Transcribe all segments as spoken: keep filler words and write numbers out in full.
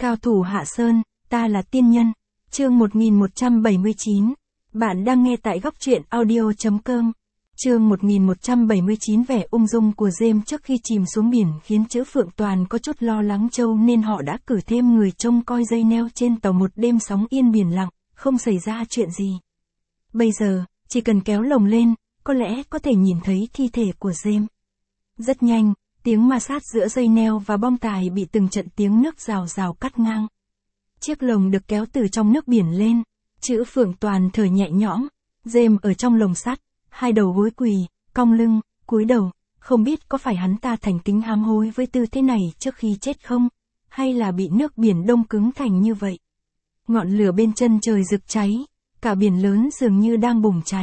Cao thủ Hạ Sơn, ta là tiên nhân. Chương một nghìn một trăm bảy mươi chín. Bạn đang nghe tại góc truyện audio chấm com. Chương một nghìn một trăm bảy mươi chín. Vẻ ung dung của James trước khi chìm xuống biển khiến Trữ Phượng Toàn có chút lo lắng châu nên họ đã cử thêm người trông coi dây neo trên tàu một đêm sóng yên biển lặng, không xảy ra chuyện gì. Bây giờ, chỉ cần kéo lồng lên, có lẽ có thể nhìn thấy thi thể của James. Rất nhanh, tiếng ma sát giữa dây neo và bong tải bị từng trận tiếng nước rào rào cắt ngang. Chiếc lồng được kéo từ trong nước biển lên, Trữ Phượng Toàn thở nhẹ nhõm. James ở trong lồng sắt, hai đầu gối quỳ, cong lưng, cúi đầu, không biết có phải hắn ta thành tính hám hối với tư thế này trước khi chết không, hay là bị nước biển đông cứng thành như vậy. Ngọn lửa bên chân trời rực cháy, cả biển lớn dường như đang bùng cháy.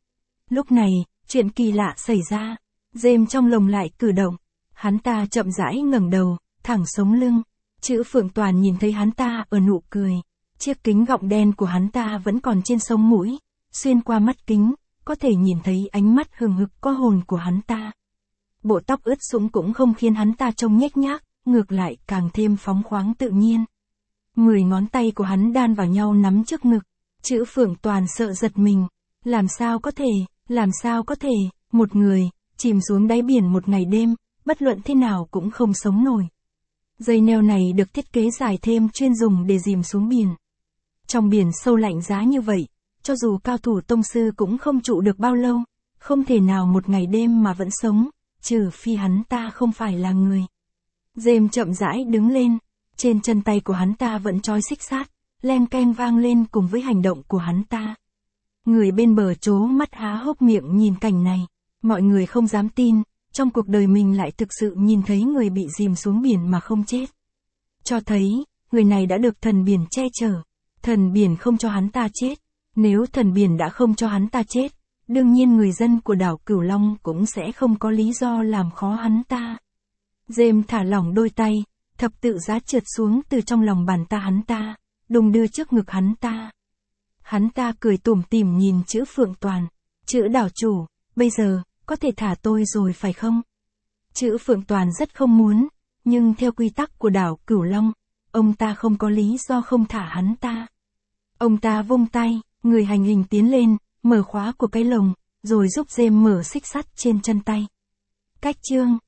Lúc này, chuyện kỳ lạ xảy ra, James trong lồng lại cử động, hắn ta chậm rãi ngẩng đầu, thẳng sống lưng. Trữ Phượng Toàn nhìn thấy hắn ta ở nụ cười, chiếc kính gọng đen của hắn ta vẫn còn trên sống mũi, xuyên qua mắt kính, có thể nhìn thấy ánh mắt hừng hực có hồn của hắn ta. Bộ tóc ướt sũng cũng không khiến hắn ta trông nhếch nhác, ngược lại càng thêm phóng khoáng tự nhiên. Mười ngón tay của hắn đan vào nhau nắm trước ngực, Trữ Phượng Toàn sợ giật mình, làm sao có thể, làm sao có thể, một người, chìm xuống đáy biển một ngày đêm, bất luận thế nào cũng không sống nổi. Dây neo này được thiết kế dài thêm chuyên dùng để dìm xuống biển. Trong biển sâu lạnh giá như vậy, cho dù cao thủ tông sư cũng không trụ được bao lâu, không thể nào một ngày đêm mà vẫn sống, trừ phi hắn ta không phải là người. James chậm rãi đứng lên, trên chân tay của hắn ta vẫn trói xích sắt, len keng vang lên cùng với hành động của hắn ta. Người bên bờ trố mắt há hốc miệng nhìn cảnh này, mọi người không dám tin, trong cuộc đời mình lại thực sự nhìn thấy người bị dìm xuống biển mà không chết. Cho thấy, người này đã được thần biển che chở, thần biển không cho hắn ta chết. Nếu thần biển đã không cho hắn ta chết, đương nhiên người dân của đảo Cửu Long cũng sẽ không có lý do làm khó hắn ta. James thả lỏng đôi tay, thập tự giá trượt xuống từ trong lòng bàn ta hắn ta, đùng đưa trước ngực hắn ta. Hắn ta cười tủm tỉm nhìn Trữ Phượng Toàn, Trữ đảo chủ, bây giờ, có thể thả tôi rồi phải không? Trữ Phượng Toàn rất không muốn, nhưng theo quy tắc của đảo Cửu Long, ông ta không có lý do không thả hắn ta. Ông ta vung tay, người hành hình tiến lên, mở khóa của cái lồng, rồi giúp James mở xích sắt trên chân tay. Cách chương